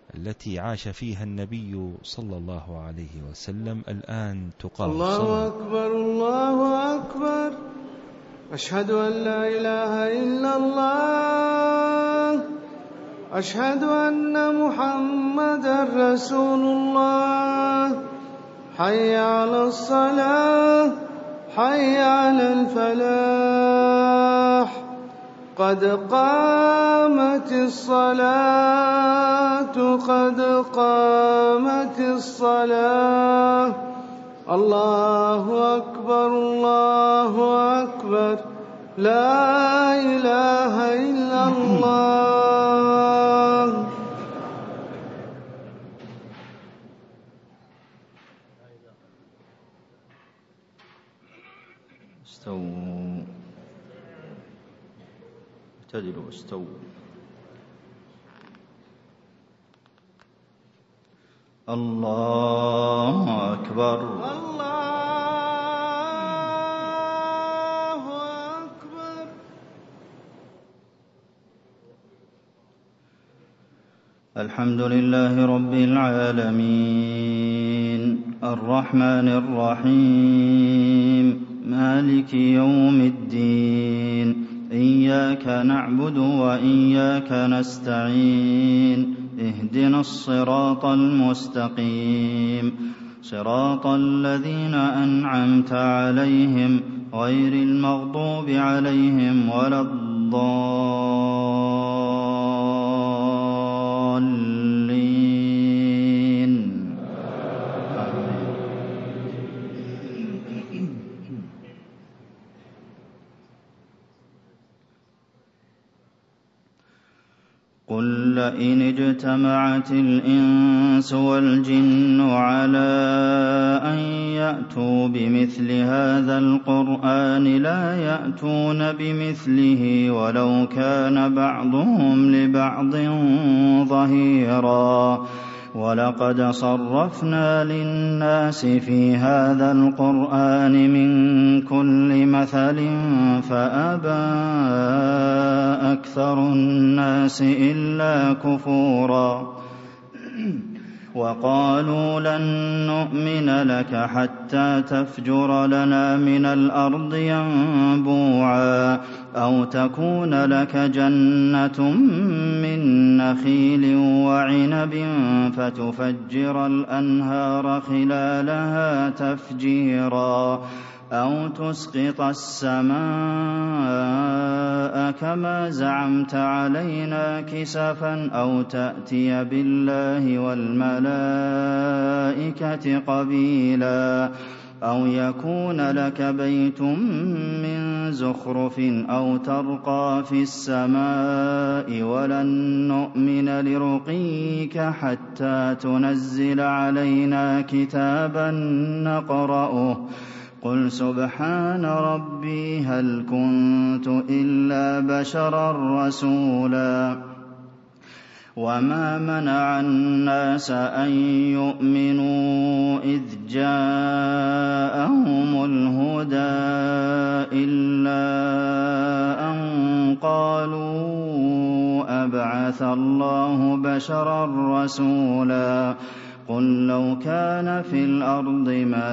التي عاش فيها النبي صلى الله عليه وسلم الآن تقام الله الصلاة. أكبر الله أكبر، أشهد أن لا إله إلا الله، أشهد أن محمدا رسول الله. حي على الصلاة، حي على الفلاح، قد قامت الصلاة، قد قامت الصلاة. الله أكبر الله أكبر، لا إله إلا الله. استووا، اعتدلوا، استووا. الله أكبر الله أكبر. الحمد لله رب العالمين، الرحمن الرحيم، مالك يوم الدين. إياك نعبد وإياك نستعين، اهدنا الصراط المستقيم، صراط الذين أنعمت عليهم غير المغضوب عليهم ولا الضالين. قل لئن اجتمعت الإنس والجن على أن يأتوا بمثل هذا القرآن لا يأتون بمثله ولو كان بعضهم لبعض ظهيرا. ولقد صرفنا للناس في هذا القرآن من كل مثل فأبى أكثر الناس إلا كفورا. وقالوا لن نؤمن لك حتى تفجر لنا من الأرض ينبوعا، أو تكون لك جنة من نخيل وعنب فتفجر الأنهار خلالها تفجيرا، أو تسقط السماء كما زعمت علينا كسفا، أو تأتي بالله والملائكة قبيلا، أو يكون لك بيت من زخرف أو ترقى في السماء ولن نؤمن لرقيك حتى تنزل علينا كتابا نقرأه. قل سبحان ربي هل كنت إلا بشرا رسولا. وما منع الناس أن يؤمنوا إذ جاءهم الهدى إلا أن قالوا أبعث الله بشرا رسولا. قل لو كان في الأرض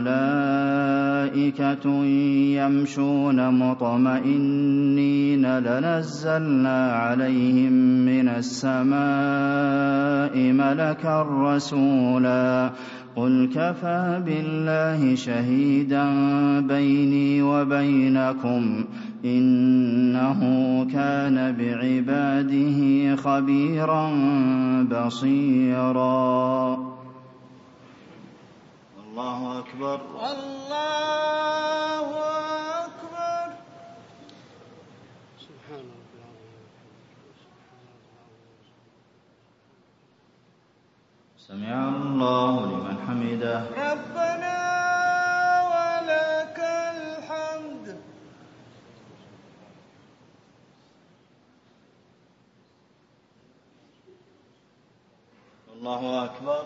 ملائكة يمشون مطمئنين لنزلنا عليهم من السماء ملكا رسولا. قل كفى بالله شهيدا بيني وبينكم إنه كان بعباده خبيرا بصيرا. الله أكبر الله أكبر. سبحان الله. سمع الله لمن حمده. ربنا ولك الحمد. الله أكبر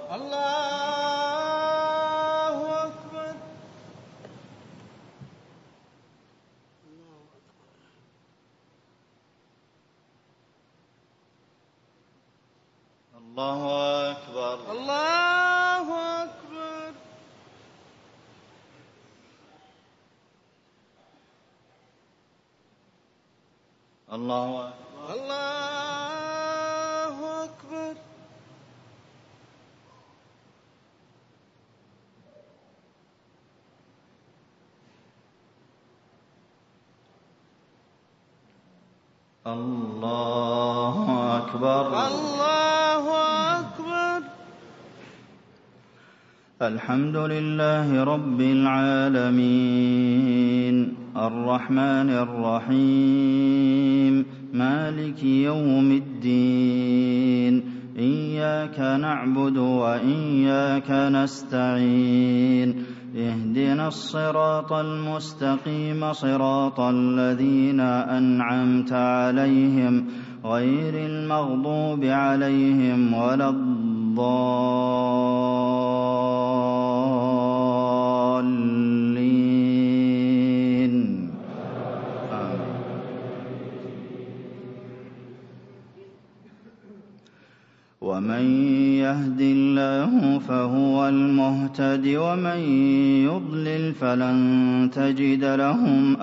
الله أكبر. الله أكبر. الله أكبر. الله أكبر. الله أكبر. الله أكبر. الله أكبر. الحمد لله رب العالمين الرحمن الرحيم مالك يوم الدين إياك نعبد وإياك نستعين اهدنا الصراط المستقيم صراط الذين أنعمت عليهم غير المغضوب عليهم ولا الضالين آمين. ومن يهد الله فهو المهتد ومن يضلل فلن تجد لهم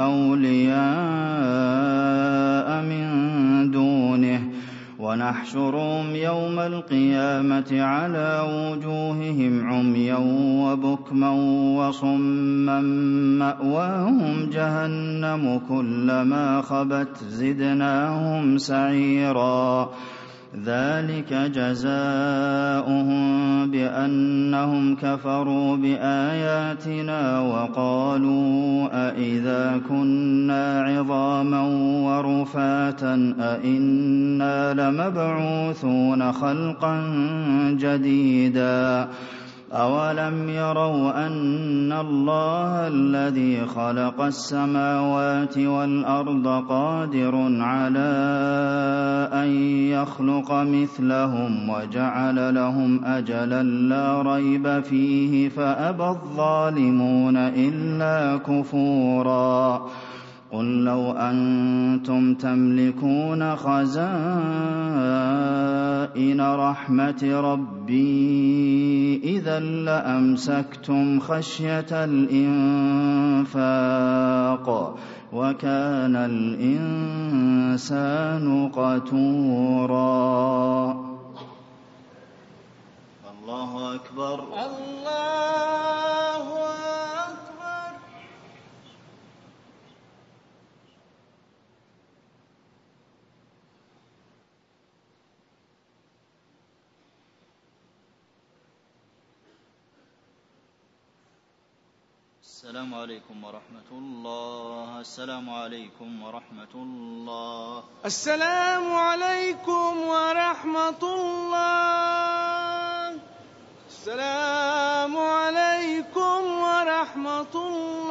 أولياء من دونه ونحشرهم يوم القيامة على وجوههم عميا وبكما وصما مأواهم جهنم كلما خبت زدناهم سعيرا ذلك جزاؤهم بأنهم كفروا بآياتنا وقالوا أإذا كنا عظاما ورفاتا أإنا لمبعوثون خلقا جديدا أولم يروا أن الله الذي خلق السماوات والأرض قادر على أن يخلق مثلهم وجعل لهم أجلا لا ريب فيه فأبى الظالمون إلا كفورا قل لو أنتم تملكون خزائن رحمة ربي إذا لأمسكتم خشية الإنفاق وكان الإنسان قتورا الله أكبر. الله أكبر. السلام عليكم ورحمة الله. السلام عليكم ورحمة الله. السلام عليكم ورحمة الله. السلام عليكم ورحمة الله.